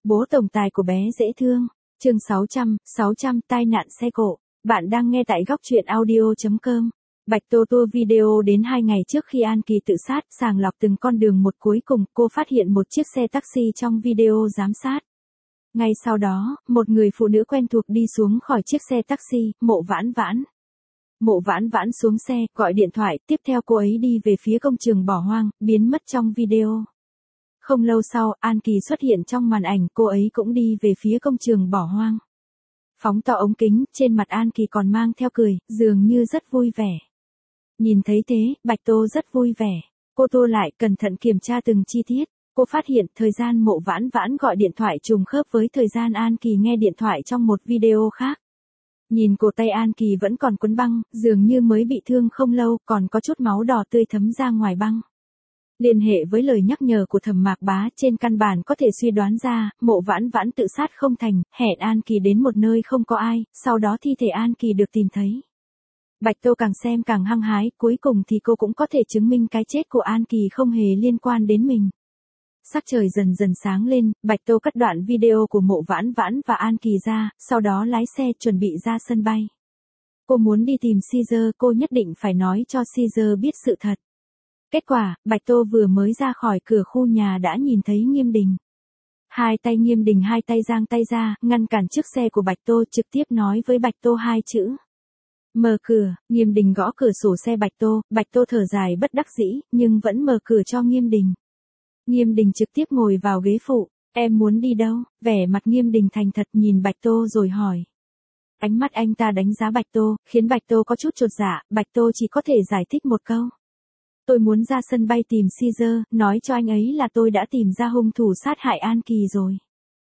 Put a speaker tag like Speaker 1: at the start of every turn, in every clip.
Speaker 1: Bố tổng tài của bé dễ thương. Chương 600, tai nạn xe cộ. Bạn đang nghe tại góc truyện audio.com. Bạch Tô tua video đến 2 ngày trước khi An Kỳ tự sát, sàng lọc từng con đường một cuối cùng, cô phát hiện một chiếc xe taxi trong video giám sát. Ngay sau đó, một người phụ nữ quen thuộc đi xuống khỏi chiếc xe taxi, Mộ Vãn Vãn. Mộ Vãn Vãn xuống xe, gọi điện thoại, tiếp theo cô ấy đi về phía công trường bỏ hoang, biến mất trong video. Không lâu sau, An Kỳ xuất hiện trong màn ảnh, cô ấy cũng đi về phía công trường bỏ hoang. Phóng to ống kính, trên mặt An Kỳ còn mang theo cười, dường như rất vui vẻ. Nhìn thấy thế, Bạch Tô rất vui vẻ. Cô tua lại, cẩn thận kiểm tra từng chi tiết. Cô phát hiện thời gian Mộ Vãn Vãn gọi điện thoại trùng khớp với thời gian An Kỳ nghe điện thoại trong một video khác. Nhìn cổ tay An Kỳ vẫn còn quấn băng, dường như mới bị thương không lâu, còn có chút máu đỏ tươi thấm ra ngoài băng. Liên hệ với lời nhắc nhở của Thẩm Mạc Bá, trên căn bản có thể suy đoán ra, Mộ Vãn Vãn tự sát không thành, hẹn An Kỳ đến một nơi không có ai, sau đó thi thể An Kỳ được tìm thấy. Bạch Tô càng xem càng hăng hái, cuối cùng thì cô cũng có thể chứng minh cái chết của An Kỳ không hề liên quan đến mình. Sắc trời dần dần sáng lên, Bạch Tô cắt đoạn video của Mộ Vãn Vãn và An Kỳ ra, sau đó lái xe chuẩn bị ra sân bay. Cô muốn đi tìm Caesar, cô nhất định phải nói cho Caesar biết sự thật. Kết quả, Bạch Tô vừa mới ra khỏi cửa khu nhà đã nhìn thấy Nghiêm Đình. Hai tay Nghiêm Đình hai tay giang tay ra, ngăn cản chiếc xe của Bạch Tô, trực tiếp nói với Bạch Tô hai chữ. Mở cửa. Nghiêm Đình gõ cửa sổ xe Bạch Tô thở dài bất đắc dĩ, nhưng vẫn mở cửa cho Nghiêm Đình. Nghiêm Đình trực tiếp ngồi vào ghế phụ. Em muốn đi đâu? Vẻ mặt Nghiêm Đình thành thật nhìn Bạch Tô rồi hỏi. Ánh mắt anh ta đánh giá Bạch Tô, khiến Bạch Tô có chút chột dạ, Bạch Tô chỉ có thể giải thích một câu. Tôi muốn ra sân bay tìm Caesar, nói cho anh ấy là tôi đã tìm ra hung thủ sát hại An Kỳ rồi.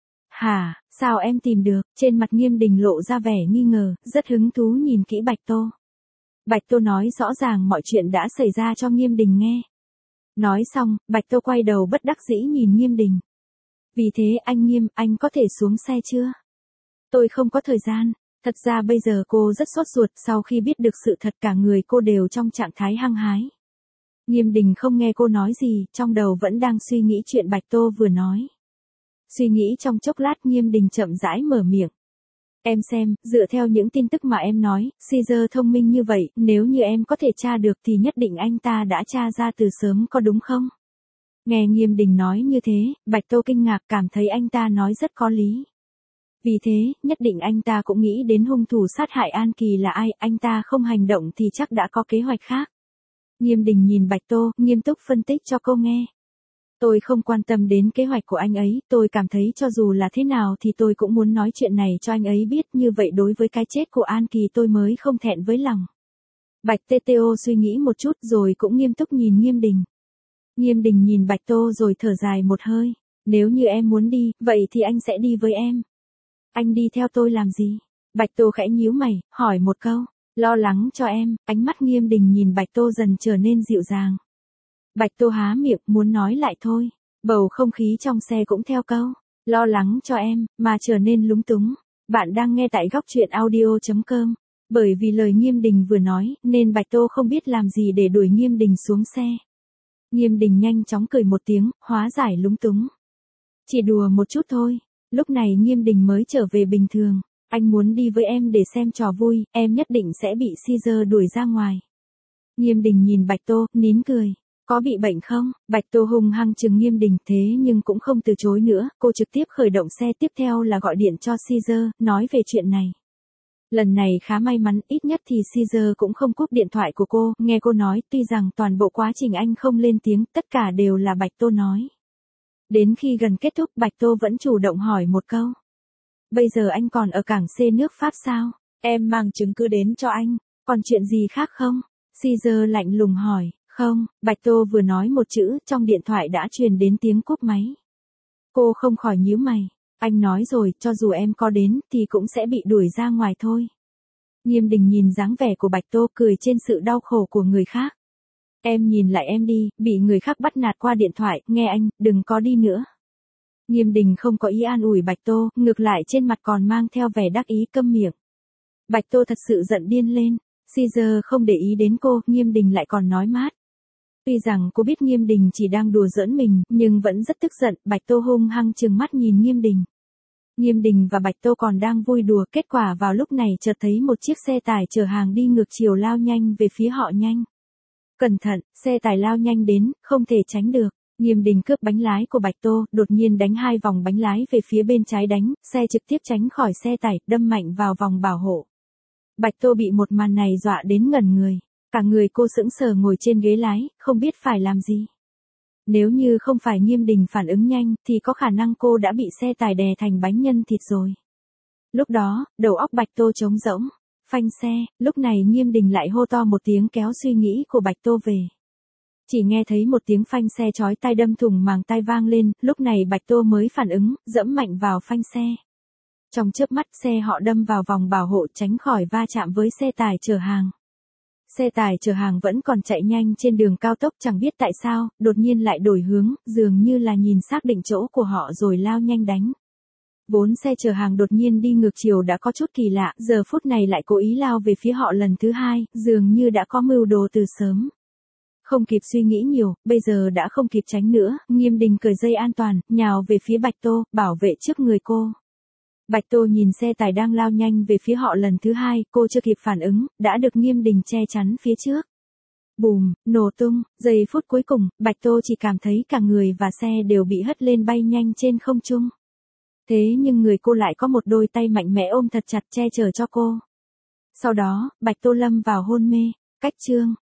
Speaker 1: Hả, sao em tìm được? Trên mặt Nghiêm Đình lộ ra vẻ nghi ngờ, rất hứng thú nhìn kỹ Bạch Tô. Bạch Tô nói rõ ràng mọi chuyện đã xảy ra cho Nghiêm Đình nghe. Nói xong, Bạch Tô quay đầu bất đắc dĩ nhìn Nghiêm Đình. Vì thế anh Nghiêm, anh có thể xuống xe chưa? Tôi không có thời gian. Thật ra bây giờ cô rất sốt ruột, sau khi biết được sự thật cả người cô đều trong trạng thái hăng hái. Nghiêm Đình không nghe cô nói gì, trong đầu vẫn đang suy nghĩ chuyện Bạch Tô vừa nói. Suy nghĩ trong chốc lát Nghiêm Đình chậm rãi mở miệng. Em xem, dựa theo những tin tức mà em nói, Caesar thông minh như vậy, nếu như em có thể tra được thì nhất định anh ta đã tra ra từ sớm có đúng không? Nghe Nghiêm Đình nói như thế, Bạch Tô kinh ngạc cảm thấy anh ta nói rất có lý. Vì thế, nhất định anh ta cũng nghĩ đến hung thủ sát hại An Kỳ là ai, anh ta không hành động thì chắc đã có kế hoạch khác. Nghiêm Đình nhìn Bạch Tô, nghiêm túc phân tích cho cô nghe. Tôi không quan tâm đến kế hoạch của anh ấy, tôi cảm thấy cho dù là thế nào thì tôi cũng muốn nói chuyện này cho anh ấy biết, như vậy đối với cái chết của An Kỳ tôi mới không thẹn với lòng. Bạch TTO suy nghĩ một chút rồi cũng nghiêm túc nhìn Nghiêm Đình. Nghiêm Đình nhìn Bạch Tô rồi thở dài một hơi. Nếu như em muốn đi, vậy thì anh sẽ đi với em. Anh đi theo tôi làm gì? Bạch Tô khẽ nhíu mày, hỏi một câu. Lo lắng cho em. Ánh mắt Nghiêm Đình nhìn Bạch Tô dần trở nên dịu dàng. Bạch Tô há miệng, muốn nói lại thôi. Bầu không khí trong xe cũng theo câu. Lo lắng cho em, mà trở nên lúng túng. Bạn đang nghe tại góc truyện audio.com. Bởi vì lời Nghiêm Đình vừa nói, nên Bạch Tô không biết làm gì để đuổi Nghiêm Đình xuống xe. Nghiêm Đình nhanh chóng cười một tiếng, hóa giải lúng túng. Chỉ đùa một chút thôi. Lúc này Nghiêm Đình mới trở về bình thường. Anh muốn đi với em để xem trò vui, em nhất định sẽ bị Caesar đuổi ra ngoài. Nghiêm Đình nhìn Bạch Tô, nín cười. Có bị bệnh không? Bạch Tô hung hăng trừng Nghiêm Đình, thế nhưng cũng không từ chối nữa, cô trực tiếp khởi động xe, tiếp theo là gọi điện cho Caesar, nói về chuyện này. Lần này khá may mắn, ít nhất thì Caesar cũng không cúp điện thoại của cô, nghe cô nói, tuy rằng toàn bộ quá trình anh không lên tiếng, tất cả đều là Bạch Tô nói. Đến khi gần kết thúc, Bạch Tô vẫn chủ động hỏi một câu. Bây giờ anh còn ở cảng C nước Pháp sao? Em mang chứng cứ đến cho anh, còn chuyện gì khác không? Caesar lạnh lùng hỏi. Không, Bạch Tô vừa nói một chữ, trong điện thoại đã truyền đến tiếng cúp máy. Cô không khỏi nhíu mày. Anh nói rồi, cho dù em có đến, thì cũng sẽ bị đuổi ra ngoài thôi. Nghiêm Đình nhìn dáng vẻ của Bạch Tô, cười trên sự đau khổ của người khác. Em nhìn lại em đi, bị người khác bắt nạt qua điện thoại, nghe anh, đừng có đi nữa. Nghiêm Đình không có ý an ủi Bạch Tô, ngược lại trên mặt còn mang theo vẻ đắc ý, câm miệng. Bạch Tô thật sự giận điên lên. Caesar không để ý đến cô, Nghiêm Đình lại còn nói mát. Tuy rằng cô biết Nghiêm Đình chỉ đang đùa giỡn mình, nhưng vẫn rất tức giận, Bạch Tô hung hăng trừng mắt nhìn Nghiêm Đình. Nghiêm Đình và Bạch Tô còn đang vui đùa, kết quả vào lúc này chợt thấy một chiếc xe tải chở hàng đi ngược chiều lao nhanh về phía họ nhanh. Cẩn thận, xe tải lao nhanh đến, không thể tránh được. Nghiêm Đình cướp bánh lái của Bạch Tô, đột nhiên đánh 2 vòng bánh lái về phía bên trái đánh, xe trực tiếp tránh khỏi xe tải, đâm mạnh vào vòng bảo hộ. Bạch Tô bị một màn này dọa đến ngẩn người. Cả người cô sững sờ ngồi trên ghế lái, không biết phải làm gì. Nếu như không phải Nghiêm Đình phản ứng nhanh, thì có khả năng cô đã bị xe tải đè thành bánh nhân thịt rồi. Lúc đó, đầu óc Bạch Tô trống rỗng. Phanh xe, lúc này Nghiêm Đình lại hô to một tiếng kéo suy nghĩ của Bạch Tô về. Chỉ nghe thấy một tiếng phanh xe chói tai đâm thủng màng tai vang lên, lúc này Bạch Tô mới phản ứng, dẫm mạnh vào phanh xe. Trong chớp mắt xe họ đâm vào vòng bảo hộ tránh khỏi va chạm với xe tải chở hàng. Xe tải chở hàng vẫn còn chạy nhanh trên đường cao tốc, chẳng biết tại sao, đột nhiên lại đổi hướng, dường như là nhìn xác định chỗ của họ rồi lao nhanh đánh. Vốn xe chở hàng đột nhiên đi ngược chiều đã có chút kỳ lạ, giờ phút này lại cố ý lao về phía họ lần thứ hai, dường như đã có mưu đồ từ sớm. Không kịp suy nghĩ nhiều, bây giờ đã không kịp tránh nữa, Nghiêm Đình cởi dây an toàn, nhào về phía Bạch Tô, bảo vệ trước người cô. Bạch Tô nhìn xe tải đang lao nhanh về phía họ lần thứ hai, cô chưa kịp phản ứng, đã được Nghiêm Đình che chắn phía trước. Bùm, nổ tung, giây phút cuối cùng, Bạch Tô chỉ cảm thấy cả người và xe đều bị hất lên bay nhanh trên không trung. Thế nhưng người cô lại có một đôi tay mạnh mẽ ôm thật chặt che chở cho cô. Sau đó, Bạch Tô lâm vào hôn mê. Cách chương